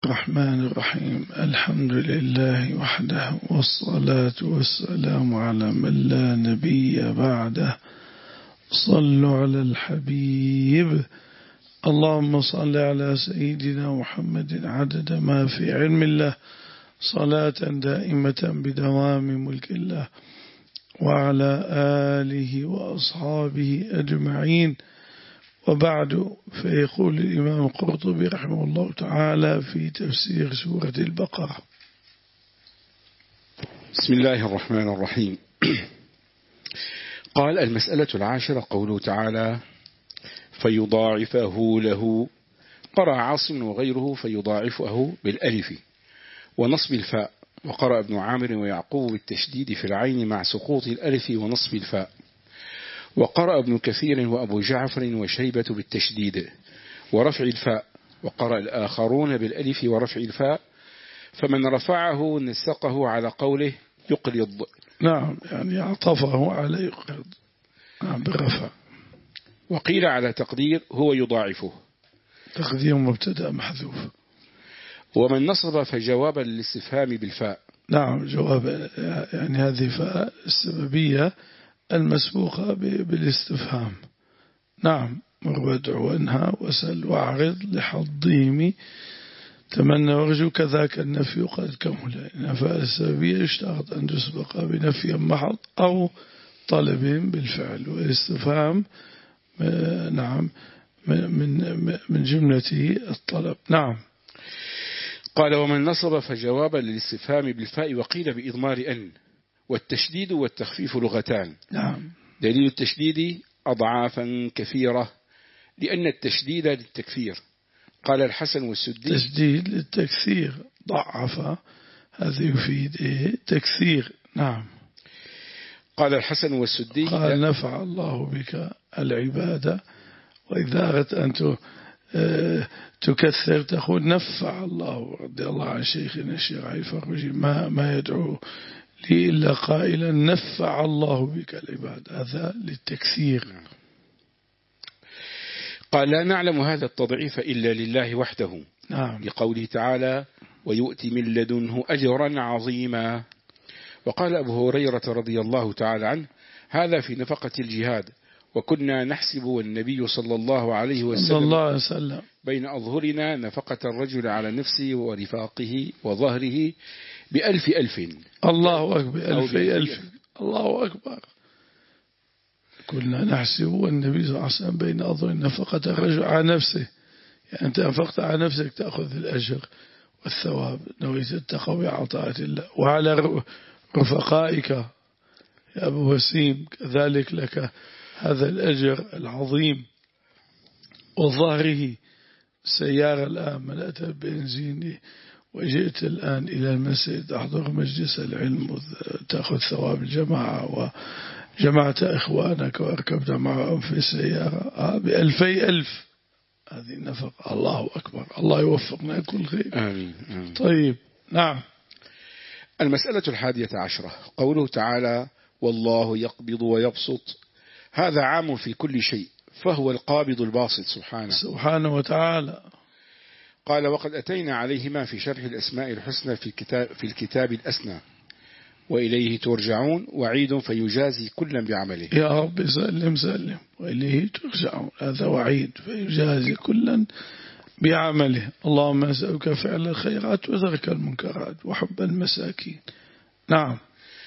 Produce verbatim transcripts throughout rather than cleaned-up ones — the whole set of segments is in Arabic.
الرحمن الرحيم. الحمد لله وحده، والصلاة والسلام على من لا نبي بعده. صلوا على الحبيب. اللهم صل على سيدنا محمد عدد ما في علم الله، صلاة دائمة بدوام ملك الله، وعلى آله وأصحابه أجمعين. وبعد، فيقول الإمام القرطبي رحمه الله تعالى في تفسير سورة البقرة: بسم الله الرحمن الرحيم. قال: المسألة العاشرة قوله تعالى: فيضاعفه له. قرأ عاصم وغيره فيضاعفه بالألف ونصب الفاء، وقرأ ابن عامر ويعقوب بالتشديد في العين مع سقوط الألف ونصب الفاء، وقرأ ابن كثير وأبو جعفر وشيبة بالتشديد ورفع الفاء، وقرأ الآخرون بالألف ورفع الفاء. فمن رفعه نسقه على قوله يقرض. نعم، يعني عطفه على يقرض. نعم، بالرفع. وقيل على تقدير هو يضاعفه، تقدير مبتدأ محذوف. ومن نصب فجوابا للاستفهام بالفاء. نعم، جواب، يعني هذه فاء السببية المسبوقة بالاستفهام. نعم، مر وادع وانهى وسل واعرض لحضيم تمنى وارجو، كذاك النفي قد كمل. فاء السببية يشترط أن تسبق بنفي محض أو طلب بالفعل، والاستفهام نعم من من جملة الطلب. نعم. قال: ومن نصب فجوابا للاستفهام بالفاء، وقيل بإضمار أن. والتشديد والتخفيف لغتان. نعم. دليل التشديد أضعافا كثيرة، لأن التشديد للتكثير. قال الحسن والسدي: تشديد للتكثير، ضعف، هذا يفيد إيه؟ تكثير. نعم. قال الحسن والسدي: قال نفع الله بك العبادة. وإذا أردت أن تكثر تقول نفع الله. رضي الله عن شيخنا الشيخ علي الفرجي ما, ما يدعو لي إلا قائلا نفع الله بك العبادة، هذا للتكثير. قال: لا نعلم هذا التضعيف إلا لله وحده. نعم. لقوله تعالى: ويؤتي من لدنه أجرا عظيما. وقال أبو هريرة رضي الله تعالى عنه: هذا في نفقة الجهاد، وكنا نحسب والنبي صلى الله عليه وسلم, الله عليه وسلم بين أظهرنا نفقة الرجل على نفسه ورفاقه وظهره بألف ألف. الله أكبر. ألف ألف. الله أكبر. كنا نحسب والنبي صلى الله عليه وسلم بين أظهرنا نفقة الرجل على نفسه، يعني أنت أنفقت على نفسك تأخذ الأجر والثواب، نويت التقوى عطاءة الله. وعلى رفقائك يا أبو وسيم كذلك لك هذا الأجر العظيم. وظهره سيارة الآن ملأت بنزين وجئت الآن إلى المسجد أحضر مجلس العلم تأخذ ثواب الجماعة وجمعت إخوانك وأركبت معهم في السيارة بألفي ألف. هذه النفقة. الله أكبر. الله يوفقنا كل خير. آمين. آمين. طيب. نعم. المسألة الحادية عشرة قوله تعالى: والله يقبض ويبسط. هذا عام في كل شيء، فهو القابض الباسط سبحانه سبحانه وتعالى. قال: وقد أتينا عليهما في شرح الأسماء الحسنى في الكتاب, في الكتاب الأسنى، وإليه ترجعون. وعيد فيجازي كلا بعمله. يا رب سلم سلم. وإليه ترجعون، هذا وعيد فيجازي كلا بعمله. اللهم أسألك فعل الخيرات وترك المنكرات وحب المساكين. نعم.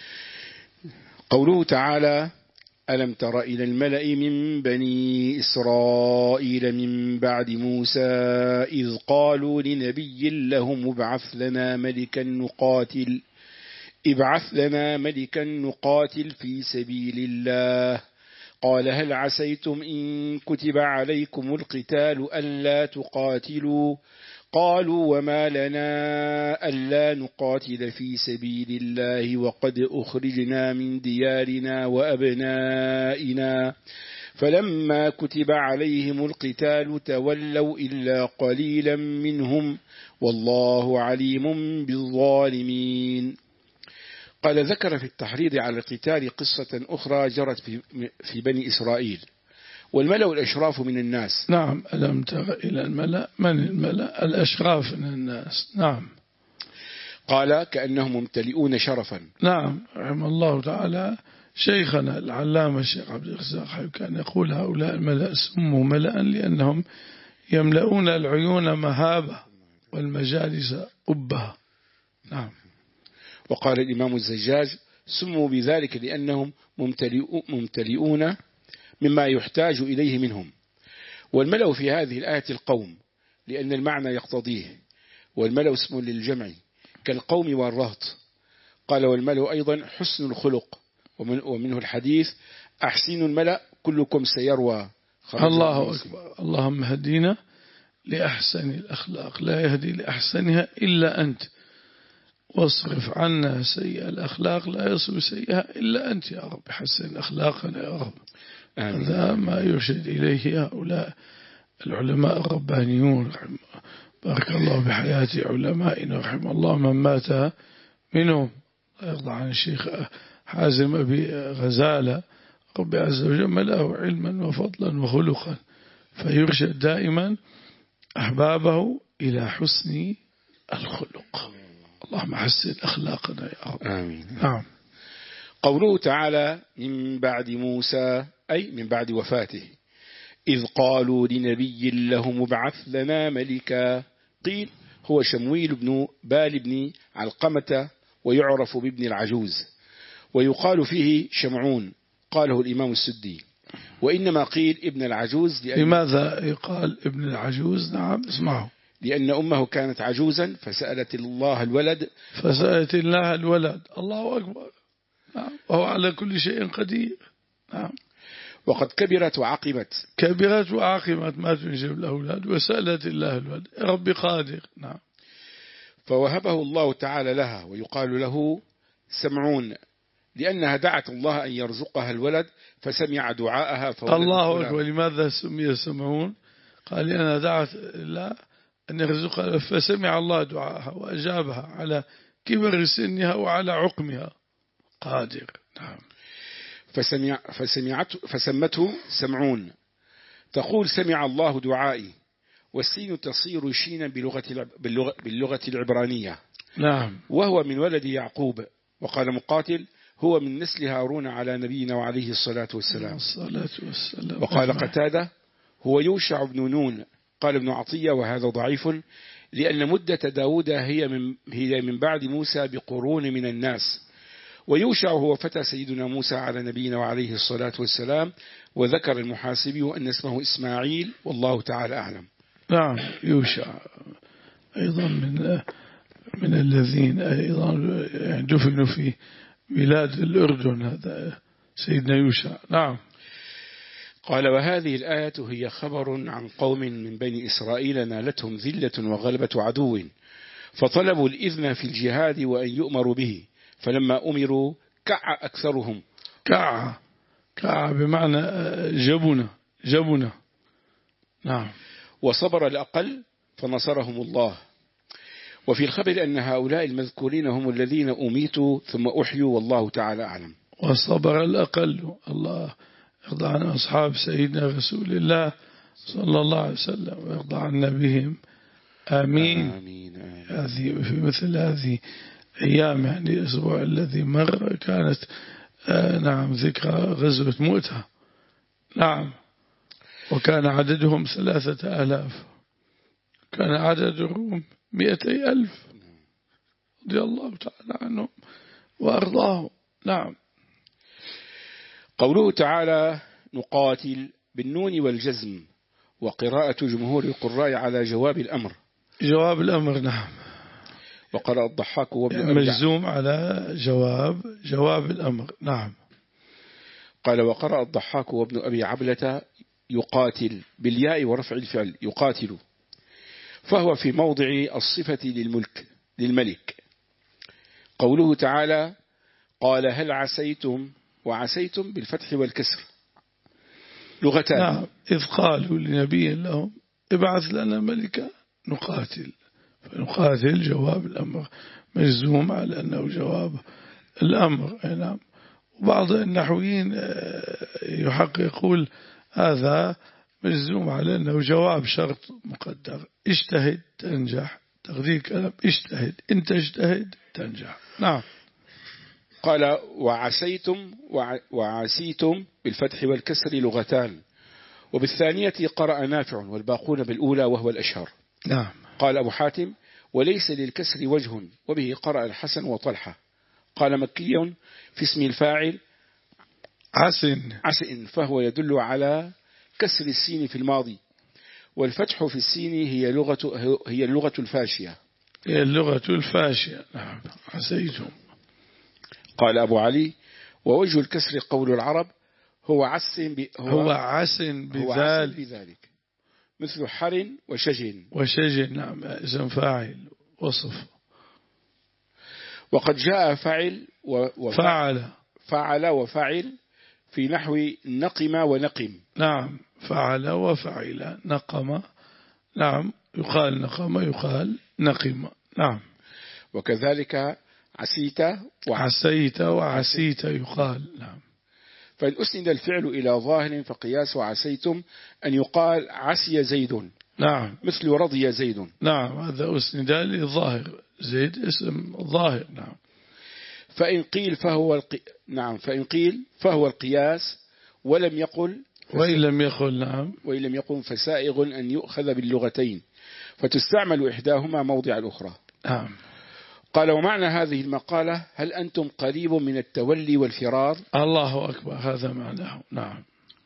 قوله تعالى: ألم تر إلى الملأ من بني إسرائيل من بعد موسى إذ قالوا لنبي لهم ابعث لنا ملكا نقاتل ابعث لنا ملكا نقاتل في سبيل الله. قال: هل عسيتم إن كتب عليكم القتال ألا تقاتلوا؟ قالوا: وما لنا ألا نقاتل في سبيل الله وقد أخرجنا من ديارنا وأبنائنا. فلما كتب عليهم القتال تولوا إلا قليلا منهم، والله عليم بالظالمين. قال: ذكر في التحريض على القتال قصة أخرى جرت في بني إسرائيل، والملأ الأشراف من الناس. نعم. ألم تر إلى الملأ؟ من الملأ؟ الأشراف من الناس. نعم. قال كأنهم ممتلئون شرفا. نعم. رحمه الله تعالى شيخنا العلامة الشيخ عبد الرزاق كان يقول هؤلاء الملأ سموا ملأ لأنهم يملؤون العيون مهابة والمجالس قبة. نعم. وقال الإمام الزجاج سموا بذلك لأنهم ممتلئون مما يحتاج إليه منهم. والملأ في هذه الآية القوم لأن المعنى يقتضيه، والملأ اسم للجمع كالقوم والرهط. قال والملأ أيضا حسن الخلق، ومن ومنه الحديث أحسن الملأ كلكم سيروى. الله أكبر. اللهم هدينا لأحسن الأخلاق، لا يهدي لأحسنها إلا أنت، واصرف عنا سيئة الأخلاق، لا يصرف سيئها إلا أنت يا رب. حسن أخلاقنا يا رب. هذا ما يرشد إليه هؤلاء العلماء الربانيون. بارك الله بحياة علمائنا، رحم الله من مات منهم. يرضى عن الشيخ حازم أبي غزالة، رب عز وجل ملأه علما وفضلا وخلقا، فيرشد دائما أحبابه إلى حسن الخلق. اللهم حسن أخلاقنا يا رب. آمين. نعم. قوله تعالى من بعد موسى أي من بعد وفاته، إذ قالوا لنبي له مبعث لنا ملكا، قيل هو شمويل بن بال بن علقمة ويعرف بابن العجوز، ويقال فيه شمعون، قاله الإمام السدي. وإنما قيل ابن العجوز لأن لماذا يقال ابن العجوز؟ نعم اسمعوا. لأن أمه كانت عجوزا فسألت الله الولد فسألت الله الولد. الله أكبر. نعم. وهو على كل شيء قدير. نعم. وقد كبرت وعقمت. كبرت وعقمت ما تنجب الأولاد، وسألت الله الولد. رب قادر. نعم. فوهبه الله تعالى لها، ويقال له سمعون لأنها دعت الله أن يرزقها الولد فسمع دعاءها. الله أكبر. ولماذا سمي سمعون؟ قال لأنها دعت الله أن يرزقها فسمع الله دعاءها وأجابها على كبر سنها وعلى عقمها. قادر. نعم. فسمع فسمعت فسمته سمعون. تقول سمع الله دعائي، والسين تصير شينا بلغة باللغة, باللغة العبرانية. نعم. وهو من ولد يعقوب. وقال مقاتل هو من نسل هارون على نبينا وعليه الصلاة والسلام. الصلاة والسلام. وقال قتادة هو يوشع بن نون. قال ابن عطية وهذا ضعيف لأن مدة داود هي من, هي من بعد موسى بقرون من الناس، ويوشع هو فتى سيدنا موسى على نبينا وعليه الصلاة والسلام. وذكر المحاسبي أن اسمه إسماعيل، والله تعالى أعلم. نعم. يوشع أيضا من من الذين أيضا دفنوا في بلاد الأردن، هذا سيدنا يوشع. نعم. قال وهذه الآية هي خبر عن قوم من بني إسرائيل نالتهم ذلة وغلبة عدو، فطلبوا الإذن في الجهاد وأن يؤمروا به، فلما أمروا كع أكثرهم. كع كع بمعنى جبنة جبنة. نعم. وصبر الأقل فنصرهم الله. وفي الخبر أن هؤلاء المذكورين هم الذين أميتوا ثم أحيوا، والله تعالى أعلم. وصبر الأقل. الله يرضى عن أصحاب سيدنا رسول الله صلى الله عليه وسلم ويرضى عنا بهم. آمين. آمين. آمين. هذه في مثل هذه أيام، يعني الأسبوع الذي مر كانت آه نعم ذكرى غزوة مؤتة. نعم. وكان عددهم ثلاثة آلاف، كان عدد الروم مئتي ألف، رضي الله تعالى عنهم وأرضاهم. نعم. قوله تعالى نقاتل بالنون والجزم، وقراءة جمهور القراء على جواب الأمر. جواب الأمر. نعم. وقرأ الضحاك وابن مجزوم على جواب جواب الأمر. نعم. قال وقرأ الضحاك وابن أبي عبلة يقاتل بالياء ورفع الفعل يقاتل، فهو في موضع الصفة للملك للملك. قوله تعالى قال هل عسيتم، وعسيتم بالفتح والكسر لغتان. نعم. إذ قالوا لنبي لهم ابعث لنا ملكا نقاتل، فنقاتل جواب الأمر مجزوم على أنه جواب الأمر. نعم. وبعض النحويين يحقق يقول هذا مجزوم على أنه جواب شرط مقدر. اجتهد تنجح، تقدير كلام اجتهد، إن تجتهد تنجح. نعم. قال وعسيتم وعسيتم بالفتح والكسر لغتان، وبالثانية قرأ نافع والباقون بالأولى وهو الأشهر. نعم. قال أبو حاتم وليس للكسر وجه، وبه قرأ الحسن وطلحة. قال مكي في اسم الفاعل عسن عسن فهو يدل على كسر السين في الماضي، والفتح في السين هي لغة هي اللغة الفاشية هي اللغة الفاشية. نعم. عسيتم. قال أبو علي ووجه الكسر قول العرب هو عسن ب... هو, هو عسن بذلك. هو عسن بذلك مثل حر وشجن. وشجن نعم اسم فاعل وصف. وقد جاء فعل وفعل فعل وفعل في نحو نقم ونقم. نعم. فعل وفعل نقم. نعم. يقال نقم يقال نقم. نعم. وكذلك عسيت وعسيت وعسيت يقال. نعم. فإن أسند الفعل إلى ظاهر فقياس وعسيتم أن يقال عسي زيد. نعم. مثل رضي زيد. نعم. هذا أسند للظاهر، زيد اسم ظاهر. نعم. فإن قيل فهو القي... نعم فإن قيل فهو القياس ولم يقل فس... وإن لم يقل نعم وإن لم يقل فسائغ أن يؤخذ باللغتين فتستعمل إحداهما موضع الأخرى. نعم. قال ومعنى هذه المقالة هل أنتم قريب من التولي والفرار؟ الله أكبر، هذا معناه. نعم.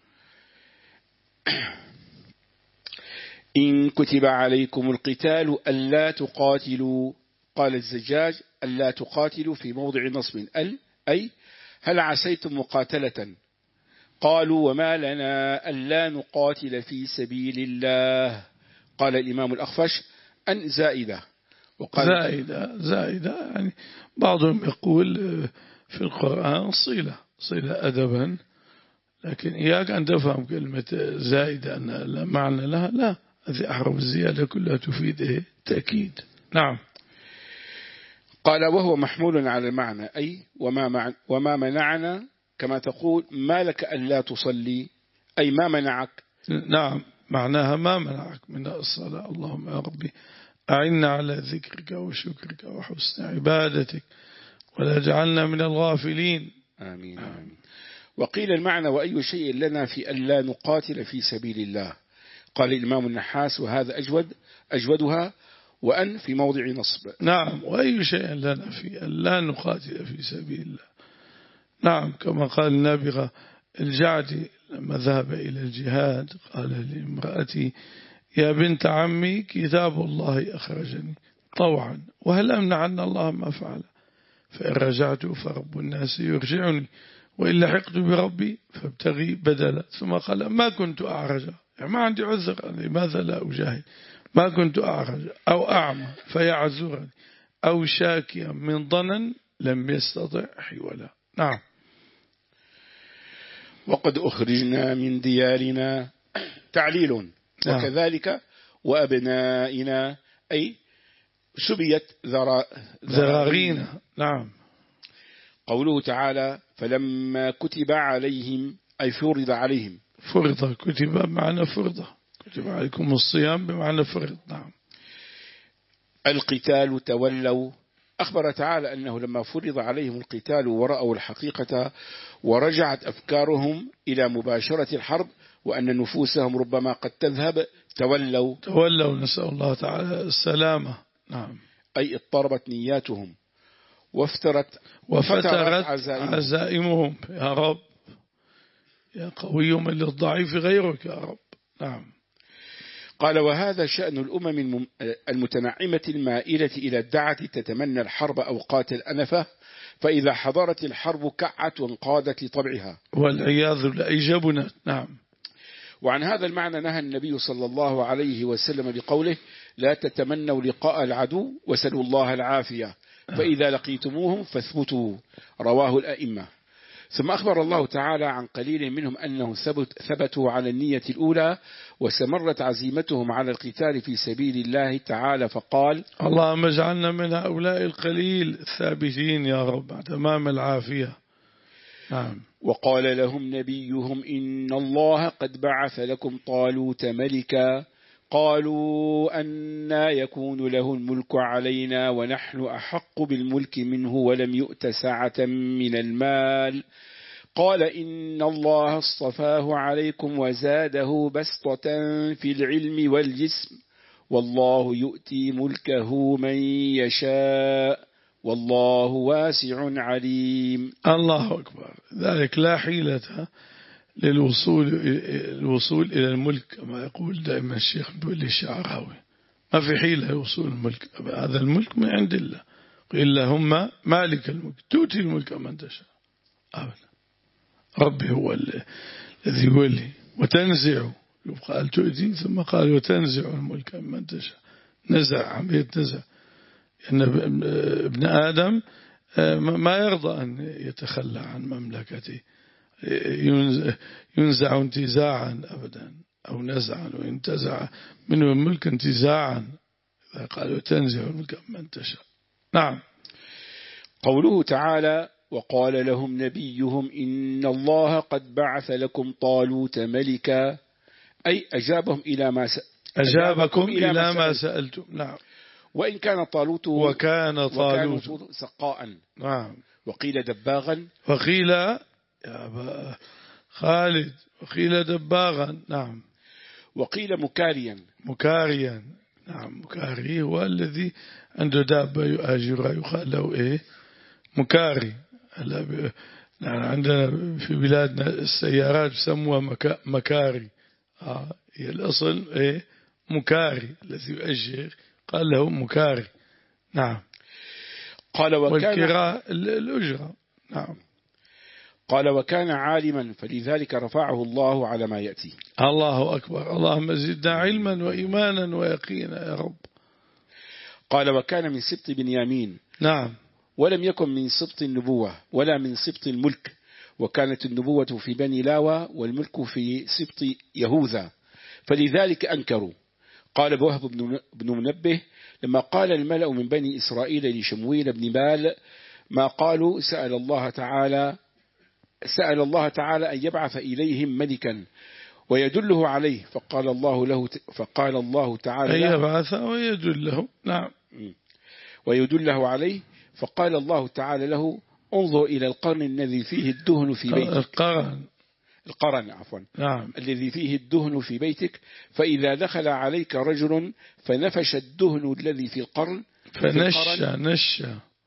إن كتب عليكم القتال ألا تقاتلوا. قال الزجاج ألا تقاتلوا في موضع نصب ال أي هل عسيتم مقاتلة؟ قالوا وما لنا ألا نقاتل في سبيل الله. قال الإمام الأخفش أن زائدة. وقال زائدة زائدة يعني بعضهم يقول في القرآن صلة صلة أدبا، لكن إياك أن تفهم كلمة زائدة أن لا معنى لها، لا، هذه أحرف الزيادة كلها تفيد إيه؟ تأكيد. نعم. قال وهو محمول على المعنى أي وما, مع وما منعنا، كما تقول ما لك ألا تصلي أي ما منعك. نعم معناها ما منعك من الصلاة. اللهم يا ربي أعنا على ذكرك وشكرك وحسن عبادتك ولا جعلنا من الغافلين. آمين. آمين. وقيل المعنى وأي شيء لنا في ألا نقاتل في سبيل الله. قال الإمام النحاس وهذا أجود أجودها وأن في موضع نصب. نعم. وأي شيء لنا في ألا نقاتل في سبيل الله. نعم. كما قال النابغة الجعدي لما ذهب إلى الجهاد قال لامرأتي يا بنت عمي كتاب الله أخرجني طوعا وهل أمنعن الله ما فعل، فإن رجعت فرب الناس يرجعني وإن لحقت بربي فابتغي بدلا. ثم قال ما كنت أعرج، يعني ما عندي عذر، لماذا لا أجاهد؟ ما كنت أعرج أو أعمى فيعذرني أو شاكيا من ضنن لم يستطع حولا. نعم. وقد أخرجنا من ديارنا تعليل. نعم. وكذلك وأبنائنا أي سبيت ذرا ذراغينا. نعم. قوله تعالى فلما كتب عليهم أي فرض عليهم. فرض كتب بمعنى فرض، كتب عليكم الصيام بمعنى فرض. نعم. القتال تولوا. أخبر تعالى أنه لما فرض عليهم القتال ورأوا الحقيقة ورجعت أفكارهم إلى مباشرة الحرب وأن نفوسهم ربما قد تذهب تولوا تولوا نسأل الله تعالى السلامة. نعم. أي اضطربت نياتهم وافترت وفترت عزائمهم. عزائمهم يا رب يا قوي من للضعيف غيرك يا رب. نعم. قال وهذا شأن الأمم المتنعمة المائلة إلى الدعة تتمنى الحرب أوقات الأنفة، فإذا حضرت الحرب كعت وانقادت لطبعها والعياذ بالله جبنت. نعم. وعن هذا المعنى نهى النبي صلى الله عليه وسلم بقوله لا تتمنوا لقاء العدو وسلوا الله العافية فإذا لقيتموهم فاثبتوا. رواه الأئمة. ثم أخبر الله تعالى عن قليل منهم أنه ثبت ثبتوا على النية الأولى وسمرت عزيمتهم على القتال في سبيل الله تعالى فقال اللهم اجعلنا من هؤلاء القليل الثابتين يا رب تمام العافية. نعم. وقال لهم نبيهم إن الله قد بعث لكم طالوت ملكا قالوا أنى يكون له الملك علينا ونحن أحق بالملك منه ولم يؤت سعة من المال قال إن الله اصطفاه عليكم وزاده بسطة في العلم والجسم والله يؤتي ملكه من يشاء والله واسع عليم. الله أكبر. ذلك لا حيلة للوصول الوصول إلى الملك كما يقول دائما الشيخ متولي الشعراوي، ما في حيلة لوصول الملك، هذا الملك من عند الله، قيل لهم مالك الملك تؤتي الملك من تشاء أبدا، ربي هو الذي يولي وتنزع، قال تؤتي ثم قال وتنزع الملك من تشاء، نزع، عملية نزع، أن ابن آدم ما يرضى أن يتخلى عن مملكته، ينزع انتزاعا أبدا أو نزعا، وينتزع منه الملك انتزاعا، إذا قالوا تنزع الملك من تشاء. نعم. قوله تعالى وقال لهم نبيهم إن الله قد بعث لكم طالوت ملكا أي أجابهم إلى ما س... أجابكم إلى, إلى ما سألتم. نعم. وإن كان طالوت وكان طالوت سقاء. نعم. وقيل دباغا وقيل يا أبا خالد وقيل دباغا. نعم. وقيل مكاريا مكاريا. نعم. مكاري هو الذي عنده دابة يؤاجرها يقال له إيه مكاري. نعم. عندنا في بلادنا السيارات يسموها مكا مكاري. آه. هي الأصل إيه مكاري، الذي يؤجر قال له مكاري. نعم. قال وكان والكراء الأجرة. نعم. قال وكان عالما فلذلك رفعه الله على ما يأتي. الله أكبر. اللهم زدنا علما وإيمانا ويقينا يا رب. قال وكان من سبط بنيامين. نعم. ولم يكن من سبط النبوة ولا من سبط الملك، وكانت النبوة في بني لاوى والملك في سبط يهوذا فلذلك أنكروا. قال وهب بن منبه لما قال الملأ من بني إسرائيل لشمويل بن بال ما قالوا سأل الله تعالى سأل الله تعالى أن يبعث إليهم ملكا ويدله عليه، فقال الله له فقال الله تعالى أن يبعث ويدله. نعم. ويدله عليه، فقال الله تعالى له انظر إلى القرن الذي فيه الدهن في بيتك. القرن القرن عفوا. نعم. الذي فيه الدهن في بيتك، فإذا دخل عليك رجل فنفش الدهن الذي في القرن فنش نش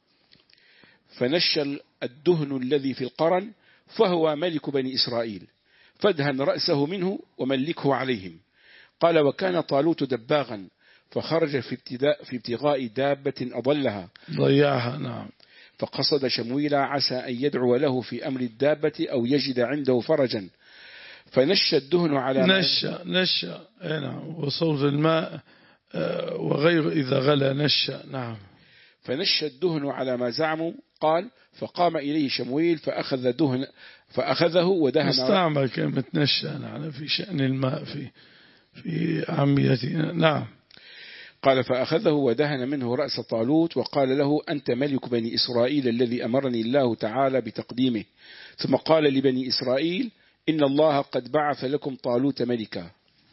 فنش الدهن الذي في القرن فهو ملك بني إسرائيل، فادهن رأسه منه وملكه عليهم. قال وكان طالوت دباغا فخرج في ابتداء في ابتغاء دابة أضلها ضيعها. نعم. فقصد شمويل عسى أن يدعو له في أمر الدابة أو يجد عنده فرجا، فنش الدهن على نش نش نعم. وصوت الماء وغير إذا غلى نش. نعم. فنش الدهن على ما زعموا. قال فقام إليه شمويل فأخذ دهن فأخذه ودهن. استعمل كلمة نش نعم في شأن الماء في في عاميتنا. نعم. قال فأخذه ودهن منه رأس طالوت وقال له أنت ملك بني إسرائيل الذي أمرني الله تعالى بتقديمه. ثم قال لبني إسرائيل إن الله قد بعث لكم طالوت ملكا.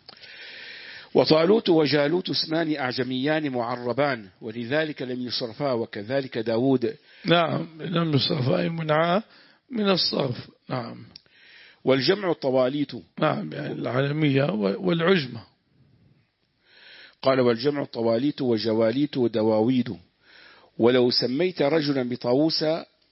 وطالوت وجالوت اسمان أعجميان معربان ولذلك لم يصرفا، وكذلك داود. نعم. لم يصرفا منعا من الصرف. نعم. والجمع الطواليت. نعم. يعني العالمية والعجمة. قال والجمع الطواليت وجواليت ودواويد. ولو سميت رجلا بطاووس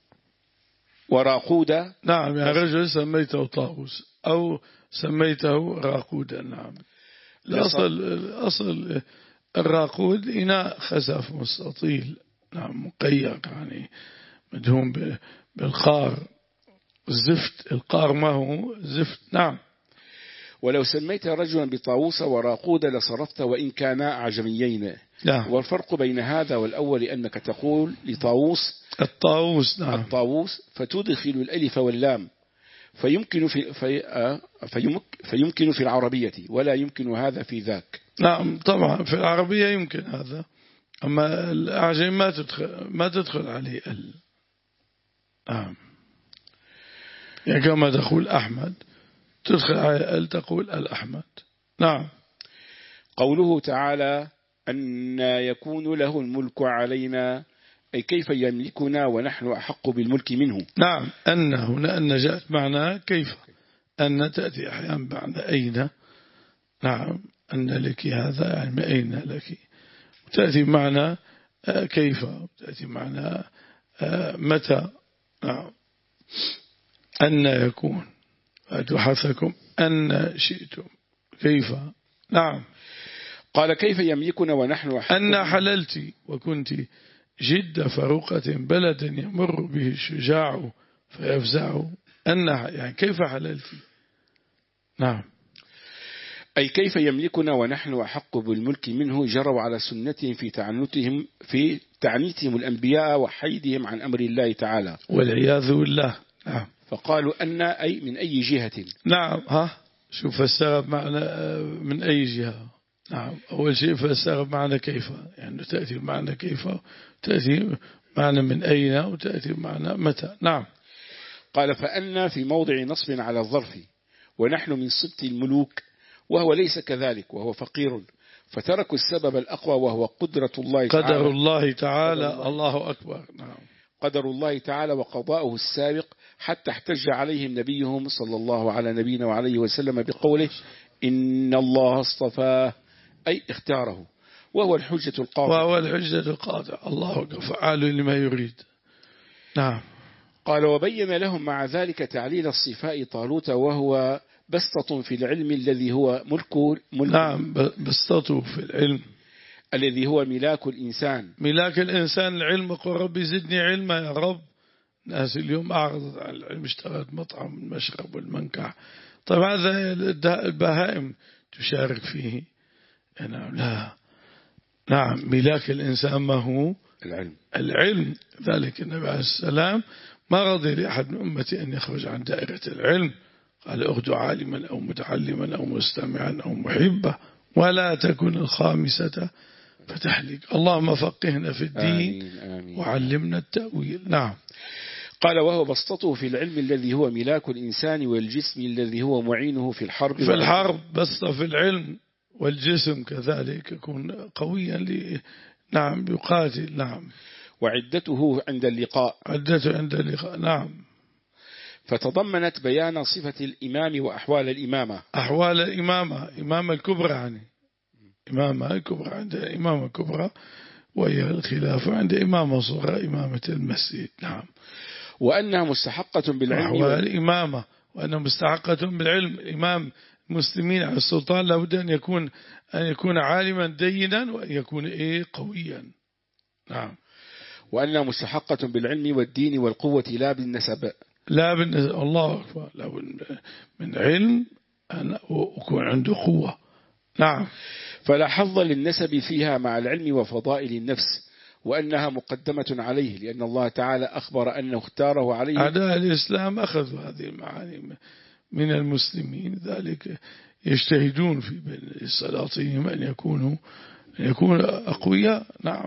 وراقودا. نعم. يعني رجل سميته طاووس أو سميته راقودا. نعم. الأصل الأصل الراقود إناء خزف مستطيل. نعم. مقيق يعني مدهون بالقار الزفت. القار ما هو زفت. نعم. ولو سميت رجلا بطاووس وراقود لصرفت وإن كانا أعجميين. نعم. والفرق بين هذا والأول أنك تقول لطاووس الطاووس. نعم. الطاووس فتدخل الألف واللام فيمكن في في فيمكن في العربية ولا يمكن هذا في ذاك. نعم. طبعا في العربية يمكن هذا، أما الأعجم ما تدخل ما تدخل عليه ال. نعم. يعني كما تقول أحمد تدخل على ال تقول الأحمد. نعم. قوله تعالى أن يكون له الملك علينا أي كيف يملكنا ونحن أحق بالملك منه. نعم. أن هنا أن جاءت معنى كيف، أن تأتي أحيانا بعد أين. نعم. أن لك هذا يعني أين لك، تأتي معنى كيف، تأتي معنى متى. نعم. أن يكون أتحثكم أن شئتم كيف. نعم. قال كيف يملكنا ونحن أحق. أن حللت وكنت جد فروقة بلد يمر به الشجاع فيفزع. أن يعني كيف حللت. نعم. أي كيف يملكنا ونحن أحق بالملك منه. جروا على سنتهم في تعنتهم في تعنيتهم الأنبياء وحيدهم عن أمر الله تعالى والعياذ بالله. نعم. فقالوا أن أي من أي جهة. نعم. ها شوف السبب معنا من أي جهة. نعم. أول شيء فالسبب معنا كيف، يعني تأتي معنا كيف، تأتي معنا من أين، وتأتي معنا متى. نعم. قال فأن في موضع نصب على الظرف ونحن من سبط الملوك وهو ليس كذلك وهو فقير، فتركوا السبب الأقوى وهو قدرة الله تعالى. قدر الله تعالى. قدر الله. الله أكبر. نعم. قدر الله تعالى وقضاؤه السابق، حتى احتج عليهم نبيهم صلى الله على نبينا وعليه وسلم بقوله إن الله اصطفاه أي اختاره، وهو الحجة القاطعة. وهو الحجة القاطعة. الله فعال لما يريد. نعم. قال وبين لهم مع ذلك تعليل الصفاء طالوت وهو بسطة في العلم الذي هو ملك, ملك نعم. بسطة في العلم الذي هو ملاك الإنسان. ملاك الإنسان العلم. قل ربي زدني علما يا رب. الناس اليوم أعرضت عن العلم، اشتغلت مطعم المشرب والمنكح. طبعا هذا البهائم تشارك فيه. نعم. لا. نعم. ملاك الإنسان ما هو العلم. العلم. ذلك النبي عليه السلام ما رضي لأحد من أمتي أن يخرج عن دائرة العلم. قال اغدو عالما أو متعلما أو مستمعا أو محبا ولا تكن الخامسة فتحلق. اللهم فقهنا في الدين. آمين آمين. وعلمنا التأويل. نعم. قال وهو بسطته في العلم الذي هو ملاك الإنسان والجسم الذي هو معينه في الحرب. في الحرب بسط في العلم، والجسم كذلك يكون قويا ل... نعم يقاتل. نعم. وعدته عند اللقاء. عدته عند اللقاء. نعم. فتضمنت بيان صفة الإمام وأحوال الإمامة. أحوال الإمامة. إمامة الكبرى يعني إمامة الكبرى عند إمامة الكبرى، وهي الخلافة عند إمامة صغرى إمامة المسجد. نعم. وأنها مستحقة بالعلم. أحوال الإمامة وأنها مستحقة بالعلم. إمام المسلمين على السلطان لابد أن يكون أن يكون عالما دينا وأن يكون إيه قويا. نعم. وأنها مستحقة بالعلم والدين والقوة لا بالنسب. لا بالنسب. الله أكبر. لا من علم أن يكون عنده قوة. نعم. فلا حظ للنسب فيها مع العلم وفضائل النفس، وأنها مقدمة عليه لأن الله تعالى أخبر أنه اختاره عليه. أعداء الإسلام أخذوا هذه المعاني من المسلمين، ذلك يجتهدون في بين سلاطينهم أن يكونوا أن يكونوا أقوياء. نعم.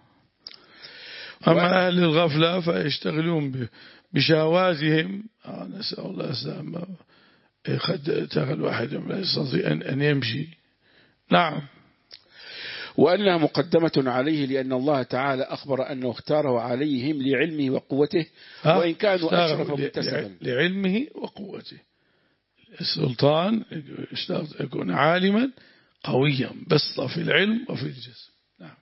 أما أهل الغفلة فيشتغلون بشهواتهم. آه نسأل الله السلامة. قد ترى الواحد لا يستطيع أن يمشي. نعم. وأنها مقدمة عليه لأن الله تعالى أخبر أنه اختاره عليهم لعلمه وقوته، وإن كانوا أشرف مكتسبا. لعلمه وقوته. السلطان يكون عالما قويا بسط في العلم وفي الجسم. نعم.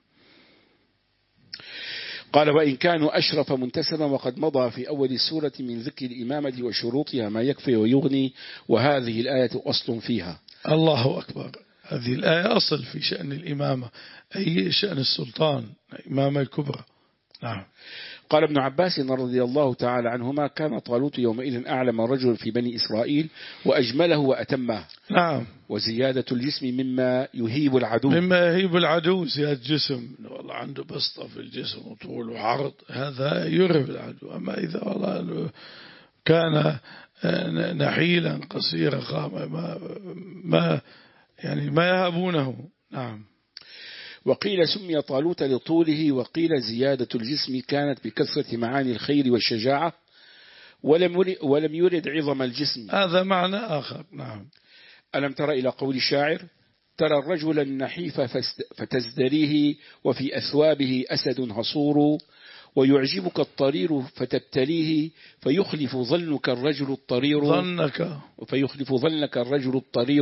قال وإن كانوا أشرف منتسبا، وقد مضى في أول السورة من ذكر الإمامة وشروطها ما يكفي ويغني، وهذه الآية أصل فيها. الله أكبر. هذه الآية أصل في شأن الإمامة، أي شأن السلطان الإمامة الكبرى. نعم. قال ابن عباس رضي الله تعالى عنهما كان طالوت يومئذ أعلم رجل في بني إسرائيل وأجمله وأتمه. نعم. وزيادة الجسم مما يهيب العدو. مما يهيب العدو زيادة جسم. والله عنده بسطة في الجسم وطول وعرض، هذا يرهب العدو. أما إذا والله كان نحيلا قصيرا قامة ما, ما يعني ما يهابونه. نعم. وقيل سمي طالوت لطوله، وقيل زيادة الجسم كانت بكثرة معاني الخير والشجاعة، ولم ولم يرد عظم الجسم. هذا معنى آخر. نعم. ألم تر إلى قول الشاعر: ترى الرجل النحيف فتزدريه وفي أثوابه أسد هصور، ويعجبك الطرير فتبتليه فيخلف ظنك الرجل الطرير ظنك فيخلف ظنك الرجل الطرير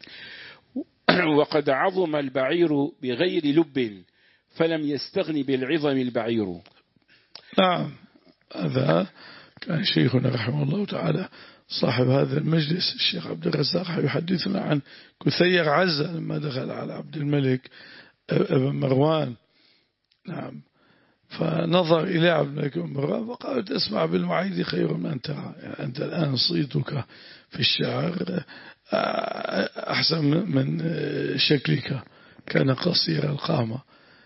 وقد عظم البعير بغير لب فلم يستغن بالعظم البعير. نعم. هذا كان شيخنا رحمه الله تعالى صاحب هذا المجلس الشيخ عبد الرزاق يحدثنا عن كثير عزة لما دخل على عبد الملك ابن مروان. نعم. فنظر إلى عبد الملك ابن مروان وقال: تسمع بالوعيد خير من ترى، يعني أنت الآن صيتك في الشعر أحسن من شكلك، كان قصير القامة.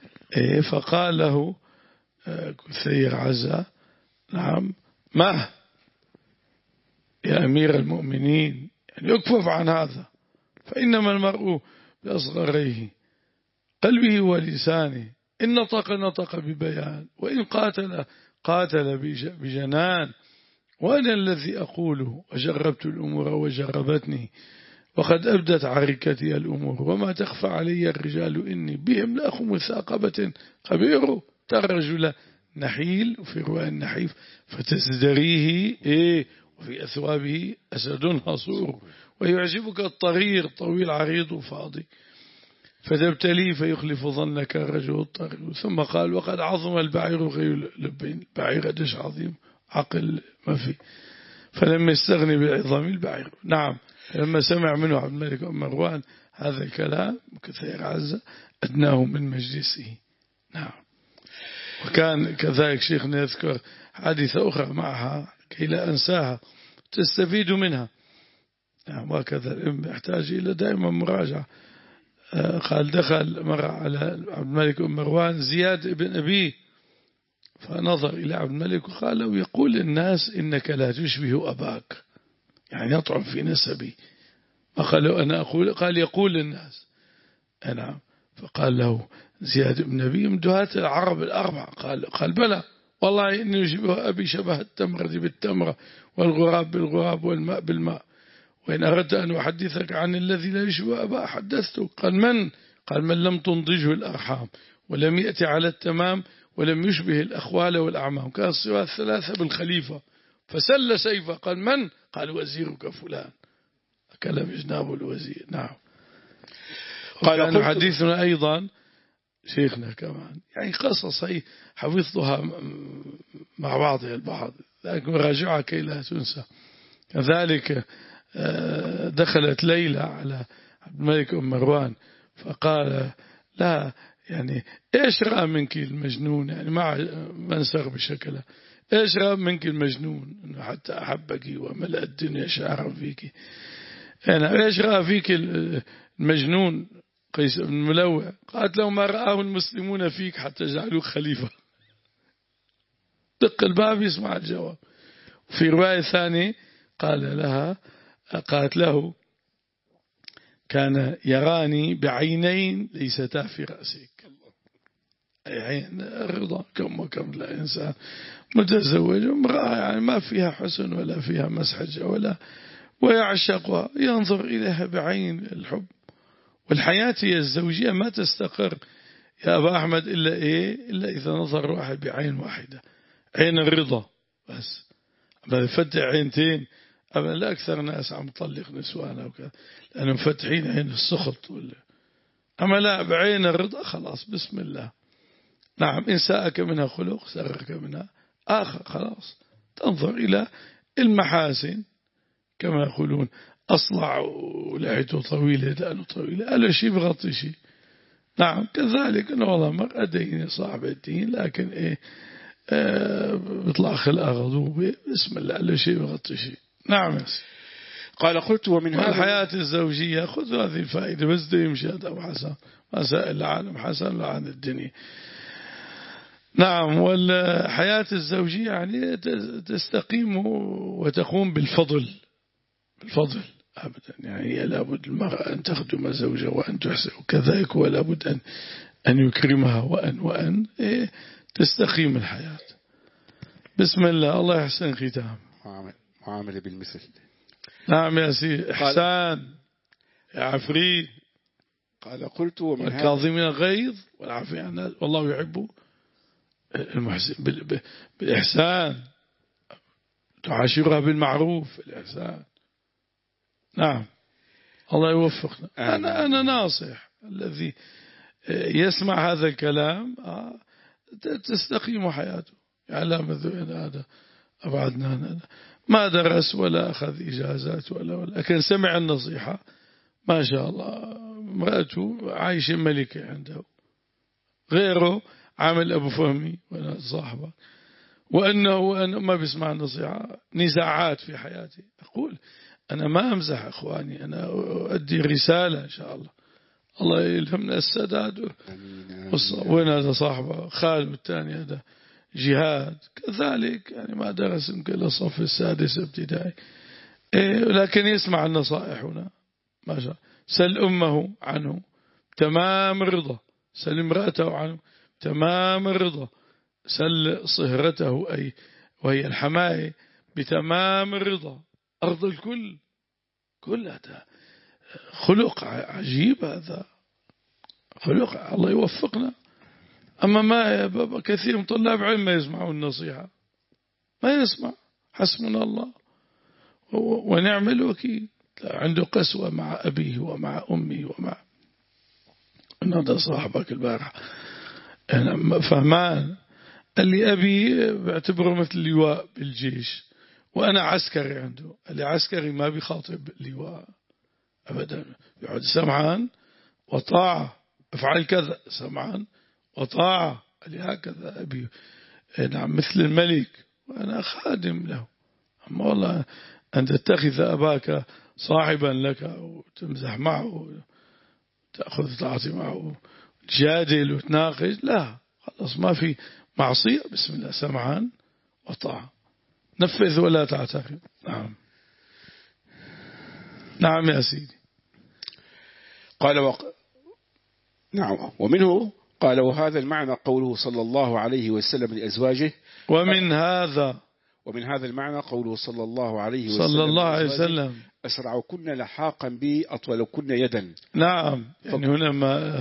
فقال له كثير عزة: نعم، ما يا أمير المؤمنين، يعني يكفف عن هذا، فإنما المرء بأصغريه قلبه ولسانه، إن نطق نطق ببيان، وإن قاتل قاتل بجنان، وأنا الذي أقوله وجربت الأمور وجربتني، وقد أبدت عركتي الأمور، وما تخفى علي الرجال إني بهم لأخ مثاقبة قبير. ترى الرجل نحيل وفي رواية النحيف فتزدريه إيه وفي أثوابه أسد هصور، ويعجبك الطرير طويل عريض وفاضي فتبتلي فيخلف ظنك الرجل الطرير. ثم قال: وقد عظم البعير غير لبين، بعير قدش عظيم، عقل ما فيه، فلم يستغني بعظام البعير. نعم. لما سمع منه عبد الملك بن مروان هذا الكلام كثير عزة أدناه من مجلسه. نعم. وكان كذلك شيخنا يذكر حادثة أخرى معها كي لا أنساها تستفيد منها. نعم. وكذا العلم يحتاج إلى دائما مراجعة. قال: دخل مرة على عبد الملك بن مروان زياد بن أبيه، فنظر إلى عبد الملك وقال له: يقول الناس إنك لا تشبه أباك، يعني يطعن في نسبي. فقال له: أنا أقول؟ قال: يقول الناس. نعم. فقال له زياد بن أبي: من دهاة العرب الأربعة. قال قال بلى والله إني يشبه أبي شبه التمرة بالتمرة والغراب بالغراب والماء بالماء، وإن أردت أن أحدثك عن الذي لا يشبه أبا حدثته. قال: من؟ قال: من لم تنضجه الأرحام ولم يأتي على التمام ولم يشبه الأخوال والأعمام، كان الصفات الثلاثة بالخليفة، فسل سيفه. قال: من؟ قال: وزيرك فلان، أكل بجناب الوزير. نعم. قال: حديثنا أيضا شيخنا كمان يعني قصص هي حفظتها مع بعضها البعض لكن راجعها كي لا تنسى. كذلك دخلت ليلى على عبد الملك بن مروان فقال: لا يعني إيش رأى منك المجنون، يعني مع منسغ بشكله، إيش رأى منك المجنون إنه حتى أحبك وملأ الدنيا شعرا فيك، يعني إيش رأى فيك المجنون قيس بن ملوع؟ قالت له: ما رآه المسلمون فيك حتى جعلوك خليفة. دق الباب يسمع الجواب. في رواية ثانية قال لها قالت له: كان يراني بعينين ليستا في رأسك. أي عين الرضا، كم وكم لا إنسان متزوج امرأة يعني ما فيها حسن ولا فيها مسحجة ولا ويعشقها، ينظر إليها بعين الحب. والحياة هي الزوجية ما تستقر يا أبا أحمد إلا إيه إلا إذا نظر واحد بعين واحدة، عين الرضا بس. أما يفتح عينتين أما لا أكثر ناس عم تطلق نسوانها وكذا لأنهم فتحين عين السخط ولا. أما لا بعين الرضا خلاص بسم الله. نعم. إن ساءك منها خلق سرك منها آخر خلاص تنظر إلى المحاسن كما يقولون أصلع ولحيته طويلة دقنه طويلة ألا شيء بغطي شيء. نعم. كذلك أنه والله مرأة ديني صاحب الدين لكن إيه آه بيطلع خلقها غضوبة بسم الله ألا شيء بغطي شيء. نعم. قال: قلت ومن هذا الحياة الزوجية خذوا هذه الفائدة بس ده يمشي هذا أبو حسن مسائل العالم حسن لعن الدنيا. نعم. والحياة الزوجية يعني تستقيم وتقوم بالفضل بالفضل أبدا، يعني لابد المرأة أن تخدم زوجها وأن تحسن وكذلك ولا بد أن أن يكرمها وأن وأن إيه تستقيم الحياة. بسم الله. الله يحسن ختام. معاملة بالمثل. نعم يا سيدي. إحسان يا عفريت. قال قلت ومن هذا الكاظمين الغيظ والعافين عن الناس والله يحب المحسن بالإحسان، تعاشرها بالمعروف الإحسان. نعم الله يوفقنا. أنا أنا ناصح الذي يسمع هذا الكلام تستقيم حياته. علامة هذا أبعدنا، ما درس ولا أخذ إجازات ولا ولكن سمع النصيحة ما شاء الله، امرأته عايشة ملكة عنده، غيره عامل أبو فهمي وأنا صاحبه، وأنه أنا ما بيسمع النصيحة نزاعات في حياتي. أقول أنا ما أمزح أخواني، أنا أؤدي رسالة إن شاء الله، الله يلهمنا السداد. وين هذا صاحبه خالد الثاني هذا جهاد كذلك، يعني ما درس يمكن إلى الصف السادس ابتدائي، إيه لكن يسمع النصائح هنا ما شاء. سل أمه عنه تمام الرضا، سل امرأته عنه تمام الرضا، سل صهرته أي وهي الحماية بتمام الرضا، أرض الكل. كل هذا خلق عجيب، هذا خلق الله يوفقنا. أما ما كثير من طلاب علم ما يسمعون النصيحة، ما يسمع، حسبنا الله ونعم الوكيل، عنده قسوة مع أبيه ومع أمي ومع هذا صاحبك البارحة فهمان. قال لي أبي بعتبره مثل لواء بالجيش وأنا عسكري عنده. قال لي عسكري ما بيخاطب لواء أبدا، يقعد سمعان وطاعة، افعل كذا سمعان وطاعة. قال لي هكذا أبي، نعم مثل الملك وأنا خادم له. أما والله أن تتخذ أباك صاحبا لك وتمزح معه تأخذ تعطي معه تجادل وتناقش، لا خلاص ما في معصية، بسم الله سمعان وطاعة، نفذ ولا تعتقد. نعم نعم يا سيدي. قال وق... نعم ومنه قال وهذا المعنى قوله صلى الله عليه وسلم لأزواجه. ومن هذا ومن هذا المعنى قوله صلى الله عليه وسلم صلى الله عليه وسلم أسرعكن لحاقا بي أطولكن يدا. نعم يعني هنا ما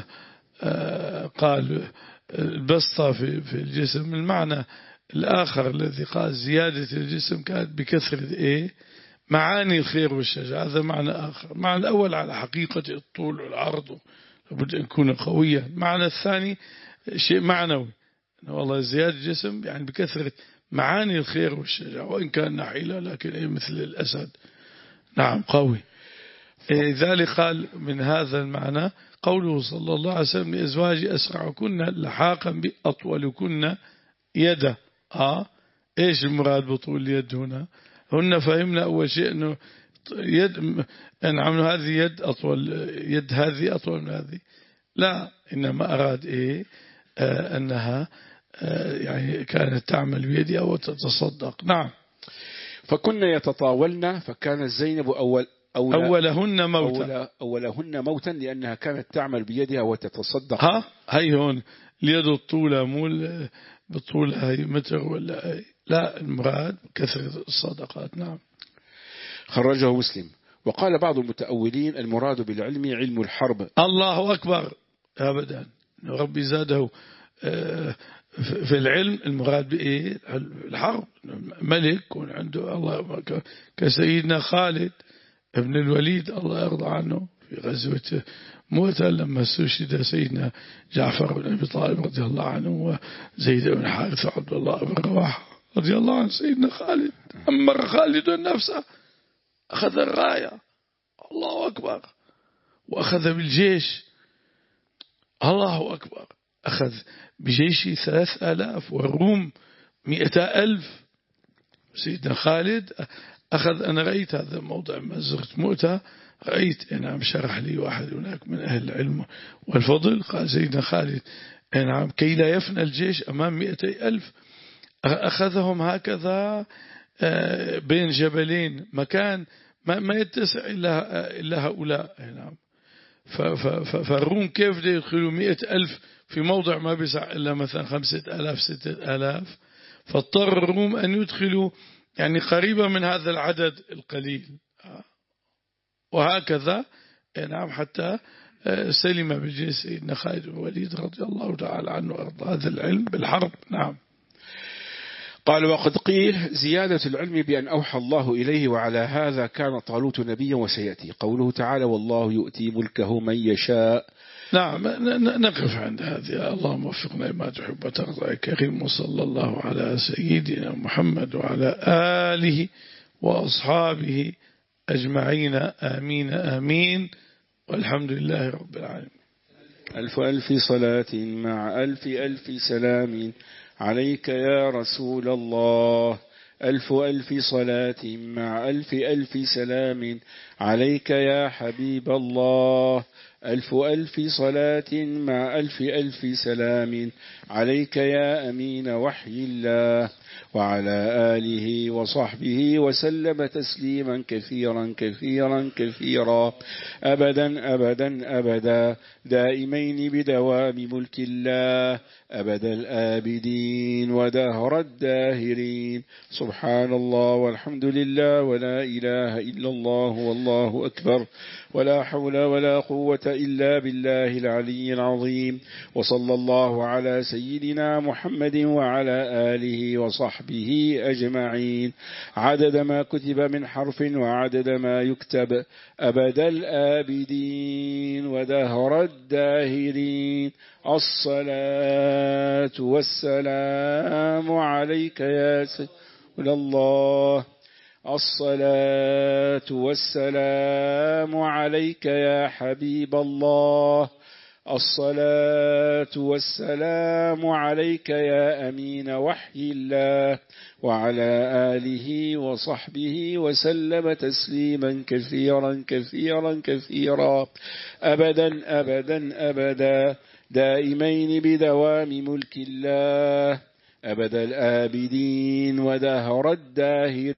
قال البسطة في في الجسم، المعنى الآخر الذي قال زيادة الجسم كانت بكثرة إيه معاني الخير والشجاعة، هذا معنى آخر. معنى الأول على حقيقة الطول والعرض لابد أن يكون قويا. المعنى الثاني شيء معنوي، والله زيادة الجسم يعني بكثرة معاني الخير والشجاعة، وإن كان نحيلا لكن إيه مثل الأسد. نعم قوي. ذلك قال من هذا المعنى قوله صلى الله عليه وسلم لأزواجي أسرعكن لحاقا بأطولكن يدا. آه إيش المراد بطول اليد هنا؟ هن فهمنا أول شيء أنه يد أن عملوا هذه يد أطول، يد هذه أطول من هذه، لا إنما أراد إيه آه أنها آه يعني كانت تعمل بيدها وتتصدق. نعم. فكن يتطاولن فكانت زينب أول أولى أولهن موتا أولى أولهن موتا لأنها كانت تعمل بيدها وتتصدق. ها هي هون اليد الطولة مو بالطول هي متر ولا هي. لا المراد كثرة الصدقات. نعم. خرجه مسلم. وقال بعض المتأولين المراد بالعلم علم الحرب. الله أكبر أبدا، ربي زاده في العلم. المراد بإيه الحرب، ملك وعنده الله كسيدنا خالد ابن الوليد الله يرضى عنه في غزوة مؤتة لما استشهد سيدنا جعفر بن أبي طالب رضي الله عنه وزيد بن حارثة عبد الله بن رواحة رضي الله عن سيدنا خالد. أمر خالد نفسه، أخذ الراية الله أكبر وأخذ بالجيش الله أكبر، أخذ بجيش ثلاث آلاف والروم مئة ألف. سيدنا خالد أخذ، أنا رأيت هذا الموضع ما زرت مؤتة، رأيت نعم شرح لي واحد هناك من أهل العلم والفضل قال سيدنا خالد نعم كي لا يفنى الجيش أمام مئتي ألف أخذهم هكذا بين جبلين مكان ما يتسع إلا هؤلاء. نعم. فالروم كيف يدخلوا مئة ألف في موضع ما بيسع إلا مثلا خمسة آلاف ستة آلاف، فاضطر الروم أن يدخلوا يعني قريبة من هذا العدد القليل. وهكذا نعم حتى سلم بجيش سيدنا خالد بن الوليد رضي الله تعالى عنه وأرضى هذا العلم بالحرب. نعم. قال وقد قيل زيادة العلم بأن أوحى الله إليه، وعلى هذا كان طالوت نبيا وسيأتي قوله تعالى والله يؤتي ملكه من يشاء. نعم نقف عند هذه. اللهم وفقنا ما تحب وترضى يا كريم، وصلى الله على سيدنا محمد وعلى آله وأصحابه أجمعين، آمين آمين، والحمد لله رب العالمين. ألف ألف صلاة مع ألف ألف سلام عليك يا رسول الله. ألف ألف صلاة مع ألف ألف سلام عليك يا حبيب الله. ألف ألف صلاة مع ألف ألف سلام عليك يا أمين وحي الله، وعلى آله وصحبه وسلم تسليما كثيرا كثيرا كثيرا أبدا أبدا أبدا دائمين بدوام ملك الله أبد الآبدين ودهر الداهرين. سبحان الله والحمد لله ولا إله إلا الله والله أكبر، ولا حول ولا قوة إلا بالله العلي العظيم. وصلى الله على سيدنا محمد وعلى آله وصحبه أجمعين عدد ما كتب من حرف وعدد ما يكتب أبد الآبدين ودهر الداهرين. الصلاة والسلام عليك يا سيد الله. الصلاة والسلام عليك يا حبيب الله. الصلاة والسلام عليك يا أمين وحي الله، وعلى آله وصحبه وسلم تسليما كثيرا كثيرا كثيرا أبدا أبدا أبدا دائمين بدوام ملك الله أبد الآبدين ودهر الداهر.